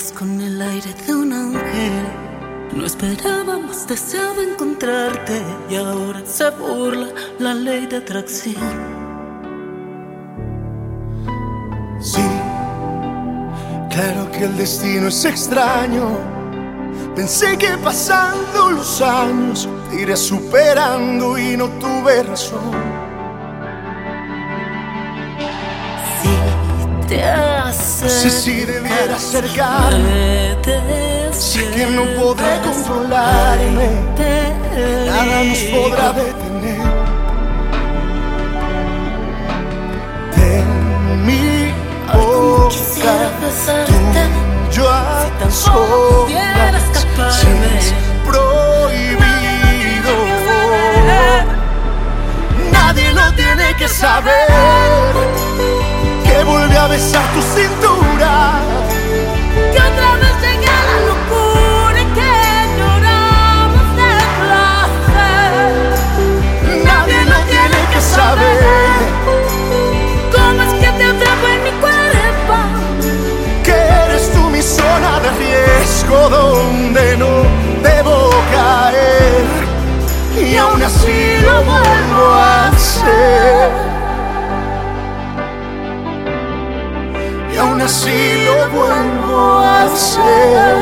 Vuelas con el aire de un ángel. No esperábamos, deseaba encontrarte y ahora se burla la ley de atracción. Sí, claro que el destino es extraño. Pensé que pasando los años te iré superando y no tuve razón. Si te hace, no sé si debiera acercarme. Sé que no podré controlarme, nada nos podrá detener. De mi boca, tú, yo a solas, si es prohibido. Nadie lo tiene que saber, que volví a besar tu cintura, que otra vez llegué a la locura y que lloramos de placer. nadie lo tiene que saber, Cómo es que te atrapo en mi cuerpo, que eres tú mi zona de riesgo donde no debo caer, y aún así lo vuelvo a hacer. Y aún así lo vuelvo a hacer.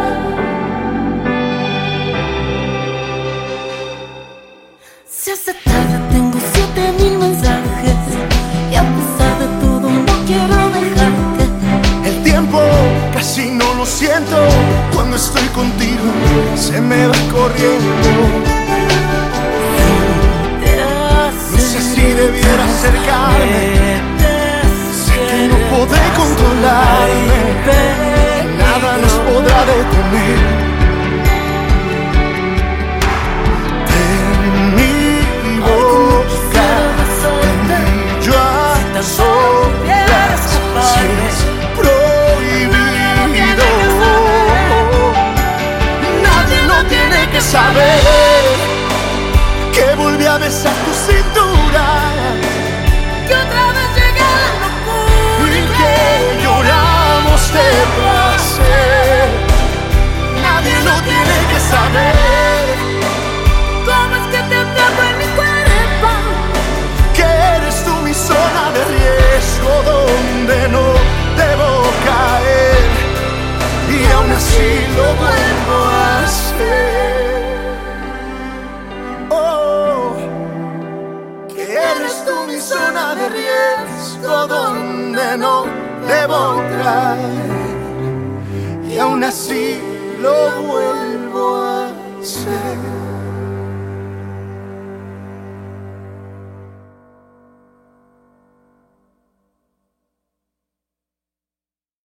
si hace tarde tengo 7000 mensajes y a pesar de todo no quiero dejarte. El tiempo casi no lo siento, cuando estoy contigo se me va corriendo. No sé si debiera acercarme, sé que no podré controlarme, nada nos podrá detener. De mi boca, yo a solas, si es prohibido. Nadie lo tiene que saber, que volví a besar tu cintura, Que otra vez llegué a la locura y que lloramos de placer. Nadie lo tiene que saber, cómo es que te atrapo en mi cuerpo, que eres tú mi zona de riesgo donde no debo caer, y aún así lo vuelvo a hacer. Oh, que eres tú mi zona de riesgo donde no debo caer, y aún así lo vuelvo a hacer.